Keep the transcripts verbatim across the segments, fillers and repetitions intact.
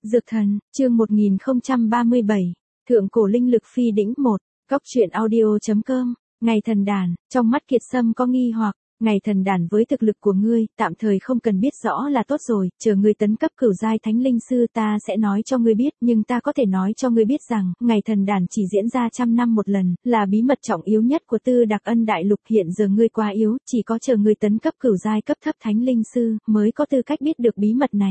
Dược thần, chương một nghìn không trăm ba mươi bảy, Thượng cổ linh lực phi đỉnh một, Cóc truyện audio chấm com, Ngày thần đàn, trong mắt Kiệt Sâm có nghi hoặc, Ngày thần đàn với thực lực của ngươi, tạm thời không cần biết rõ là tốt rồi, chờ ngươi tấn cấp cửu giai thánh linh sư ta sẽ nói cho ngươi biết, nhưng ta có thể nói cho ngươi biết rằng, Ngày thần đàn chỉ diễn ra trăm năm một lần, là bí mật trọng yếu nhất của Tư Đặc Ân Đại Lục, hiện giờ ngươi quá yếu, chỉ có chờ ngươi tấn cấp cửu giai cấp thấp thánh linh sư, mới có tư cách biết được bí mật này.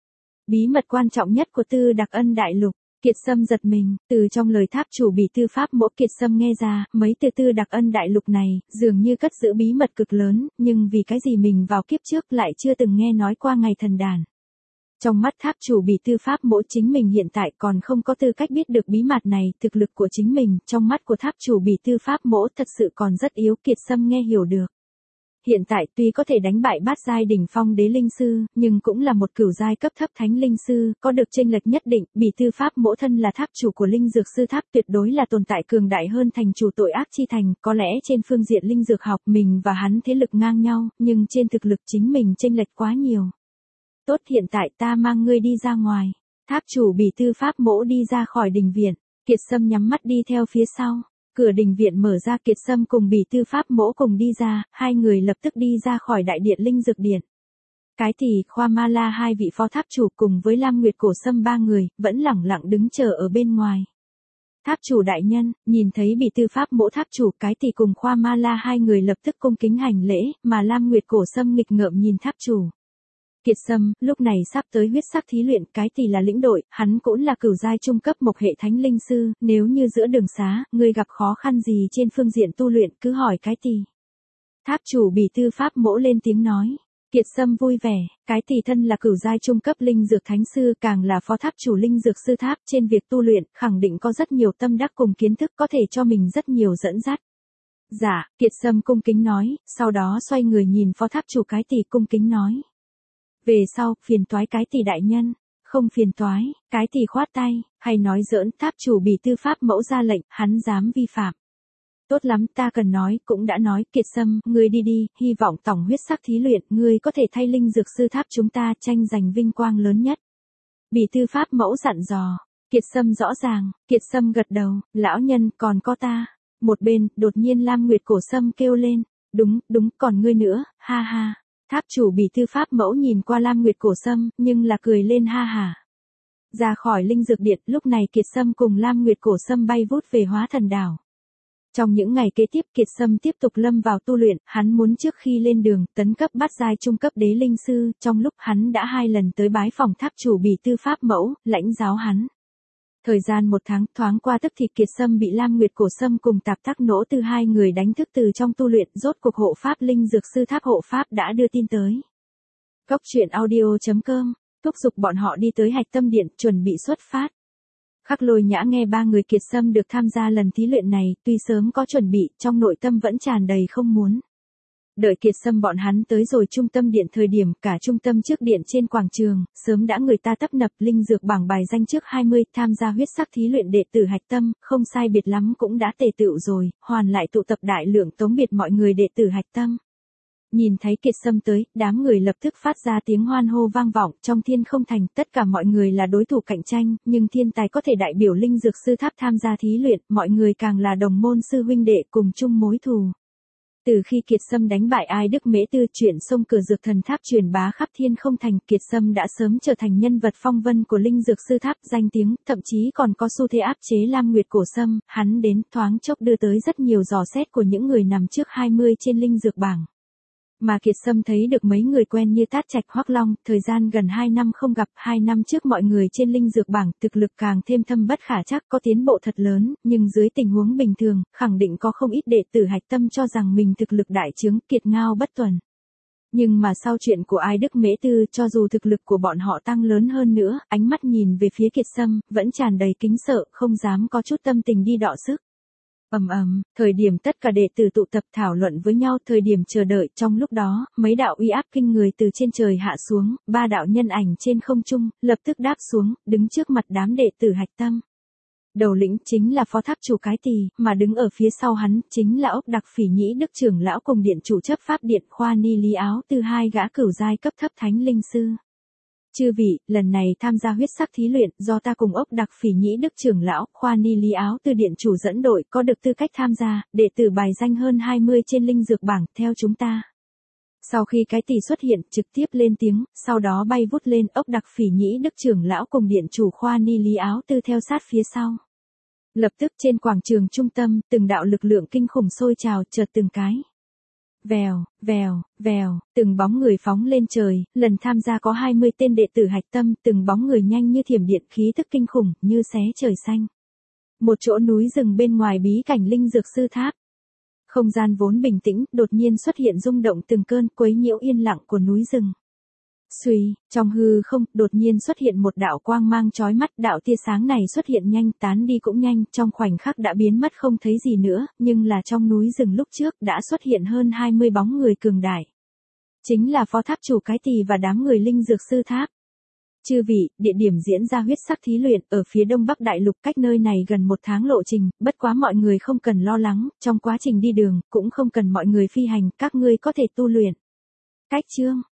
Bí mật quan trọng nhất của Tư Đặc Ân Đại Lục. Kiệt Sâm giật mình, từ trong lời tháp chủ Bỉ Tư Pháp Mỗ Kiệt Sâm nghe ra, mấy từ Tư Đặc Ân Đại Lục này, dường như cất giữ bí mật cực lớn, nhưng vì cái gì mình vào kiếp trước lại chưa từng nghe nói qua Ngày thần đàn. Trong mắt tháp chủ Bỉ Tư Pháp Mỗ chính mình hiện tại còn không có tư cách biết được bí mật này, thực lực của chính mình, trong mắt của tháp chủ Bỉ Tư Pháp Mỗ thật sự còn rất yếu, Kiệt Sâm nghe hiểu được. Hiện tại tuy có thể đánh bại bát giai đỉnh phong đế linh sư, nhưng cũng là một cửu giai cấp thấp thánh linh sư, có được chênh lệch nhất định, Bỉ Tư Pháp Mỗ thân là tháp chủ của linh dược sư tháp tuyệt đối là tồn tại cường đại hơn thành chủ tội ác chi thành, có lẽ trên phương diện linh dược học mình và hắn thế lực ngang nhau, nhưng trên thực lực chính mình chênh lệch quá nhiều. Tốt, hiện tại ta mang ngươi đi ra ngoài. Tháp chủ Bỉ Tư Pháp Mỗ đi ra khỏi đình viện, Kiệt Sâm nhắm mắt đi theo phía sau. Cửa đình viện mở ra, Kiệt Sâm cùng Bỉ Tư Pháp Mỗ cùng đi ra, hai người lập tức đi ra khỏi đại điện linh dược điện. Cái thì, Khoa Ma La hai vị phó tháp chủ cùng với Lam Nguyệt Cổ Sâm ba người, vẫn lẳng lặng đứng chờ ở bên ngoài. Tháp chủ đại nhân, nhìn thấy Bỉ Tư Pháp Mỗ tháp chủ, cái thì cùng Khoa Ma La hai người lập tức cung kính hành lễ, mà Lam Nguyệt Cổ Sâm nghịch ngợm nhìn tháp chủ. Kiệt Sâm, lúc này sắp tới huyết sắc thí luyện, cái thì là lĩnh đội, hắn cũng là cửu giai trung cấp mộc hệ thánh linh sư, nếu như giữa đường xá, ngươi gặp khó khăn gì trên phương diện tu luyện cứ hỏi cái thì. Tháp chủ Bỉ Tư Pháp Mỗ lên tiếng nói. Kiệt Sâm vui vẻ, cái thì thân là cửu giai trung cấp linh dược thánh sư, càng là phó tháp chủ linh dược sư tháp, trên việc tu luyện, khẳng định có rất nhiều tâm đắc cùng kiến thức có thể cho mình rất nhiều dẫn dắt. Dạ, Kiệt Sâm cung kính nói, sau đó xoay người nhìn phó tháp chủ cái thì cung kính nói. Về sau, phiền toái cái thì đại nhân, không phiền toái, cái thì khoát tay, hay nói giỡn, tháp chủ Bỉ Tư Pháp Mẫu ra lệnh, hắn dám vi phạm. Tốt lắm, ta cần nói, cũng đã nói, Kiệt Sâm, ngươi đi đi, hy vọng tổng huyết sắc thí luyện, ngươi có thể thay linh dược sư tháp chúng ta tranh giành vinh quang lớn nhất. Bỉ Tư Pháp Mẫu dặn dò, Kiệt Sâm rõ ràng, Kiệt Sâm gật đầu, lão nhân, còn có ta. Một bên, đột nhiên Lam Nguyệt Cổ Sâm kêu lên, đúng, đúng, còn ngươi nữa, ha ha. Tháp chủ Bỉ Tư Pháp Mẫu nhìn qua Lam Nguyệt Cổ Sâm, nhưng là cười lên ha hả. Ra khỏi linh dược điện, lúc này Kiệt Sâm cùng Lam Nguyệt Cổ Sâm bay vút về Hóa Thần Đảo. Trong những ngày kế tiếp, Kiệt Sâm tiếp tục lâm vào tu luyện, hắn muốn trước khi lên đường, tấn cấp bát giai trung cấp đế linh sư, trong lúc hắn đã hai lần tới bái phòng tháp chủ Bỉ Tư Pháp Mẫu, lãnh giáo hắn. Thời gian một tháng thoáng qua tức thì Kiệt Sâm bị Lam Nguyệt Cổ Sâm cùng Tạp Tắc Nỗ Tư hai người đánh thức từ trong tu luyện, rốt cuộc hộ pháp linh dược sư tháp hộ pháp đã đưa tin tới. Cóc truyện audio chấm com, thúc giục bọn họ đi tới Hạch Tâm Điện, chuẩn bị xuất phát. Khắc Lôi Nhã nghe ba người Kiệt Sâm được tham gia lần thí luyện này, tuy sớm có chuẩn bị, trong nội tâm vẫn tràn đầy không muốn. Đợi Kiệt Sâm bọn hắn tới rồi trung tâm điện thời điểm, cả trung tâm trước điện trên quảng trường, sớm đã người ta tấp nập, linh dược bảng bài danh trước hai mươi, tham gia huyết sắc thí luyện đệ tử Hạch Tâm, không sai biệt lắm cũng đã tề tựu rồi, hoàn lại tụ tập đại lượng tống biệt mọi người đệ tử Hạch Tâm. Nhìn thấy Kiệt Sâm tới, đám người lập tức phát ra tiếng hoan hô vang vọng, trong thiên không thành, tất cả mọi người là đối thủ cạnh tranh, nhưng thiên tài có thể đại biểu linh dược sư tháp tham gia thí luyện, mọi người càng là đồng môn sư huynh đệ cùng chung mối thù. Từ khi Kiệt Sâm đánh bại Ai Đức Mễ Tư, chuyện sông cửa dược thần tháp truyền bá khắp thiên không thành, Kiệt Sâm đã sớm trở thành nhân vật phong vân của linh dược sư tháp, danh tiếng, thậm chí còn có xu thế áp chế Lam Nguyệt Cổ Sâm, hắn đến thoáng chốc đưa tới rất nhiều dò xét của những người nằm trước hai mươi trên linh dược bảng. Mà Kiệt Sâm thấy được mấy người quen như Tát Trạch Hoắc Long, thời gian gần hai năm không gặp, hai năm trước mọi người trên linh dược bảng, thực lực càng thêm thâm bất khả trắc, có tiến bộ thật lớn, nhưng dưới tình huống bình thường, khẳng định có không ít đệ tử Hạch Tâm cho rằng mình thực lực đại trướng, kiệt ngao bất tuần. Nhưng mà sau chuyện của Ai Đức Mễ Tư, cho dù thực lực của bọn họ tăng lớn hơn nữa, ánh mắt nhìn về phía Kiệt Sâm, vẫn tràn đầy kính sợ, không dám có chút tâm tình đi đọ sức. Ầm ầm, thời điểm tất cả đệ tử tụ tập thảo luận với nhau, thời điểm chờ đợi, trong lúc đó, mấy đạo uy áp kinh người từ trên trời hạ xuống, ba đạo nhân ảnh trên không trung, lập tức đáp xuống, đứng trước mặt đám đệ tử Hạch Tâm. Đầu lĩnh chính là phó tháp chủ cái tỳ, mà đứng ở phía sau hắn, chính là Ốc Đặc Phỉ Nhĩ Đức trưởng lão cùng điện chủ chấp pháp điện Khoa Ni Lý Áo Tư, hai gã cửu giai cấp thấp thánh linh sư. Chư vị, lần này tham gia huyết sắc thí luyện, do ta cùng ốc đặc phỉ nhĩ đức trưởng lão, khoa ni lý áo từ điện chủ dẫn đội, có được tư cách tham gia, đệ tử bài danh hơn hai mươi trên linh dược bảng, theo chúng ta. Sau khi cái tỷ xuất hiện, trực tiếp lên tiếng, sau đó bay vút lên, ốc đặc phỉ nhĩ đức trưởng lão cùng điện chủ khoa ni lý áo tư theo sát phía sau. Lập tức trên quảng trường trung tâm, từng đạo lực lượng kinh khủng sôi trào, chợt từng cái. Vèo, vèo, vèo, từng bóng người phóng lên trời, lần tham gia có hai mươi tên đệ tử hạch tâm, từng bóng người nhanh như thiểm điện, khí thức kinh khủng, như xé trời xanh. Một chỗ núi rừng bên ngoài bí cảnh linh dược sư tháp. Không gian vốn bình tĩnh, đột nhiên xuất hiện rung động từng cơn, quấy nhiễu yên lặng của núi rừng. Xuy, trong hư không, đột nhiên xuất hiện một đạo quang mang chói mắt, đạo tia sáng này xuất hiện nhanh, tán đi cũng nhanh, trong khoảnh khắc đã biến mất không thấy gì nữa, nhưng là trong núi rừng lúc trước đã xuất hiện hơn hai mươi bóng người cường đại. Chính là phó tháp chủ cái tỳ và đám người linh dược sư tháp. Chư vị, địa điểm diễn ra huyết sắc thí luyện, ở phía đông bắc đại lục, cách nơi này gần một tháng lộ trình, bất quá mọi người không cần lo lắng, trong quá trình đi đường, cũng không cần mọi người phi hành, các ngươi có thể tu luyện. Cách chương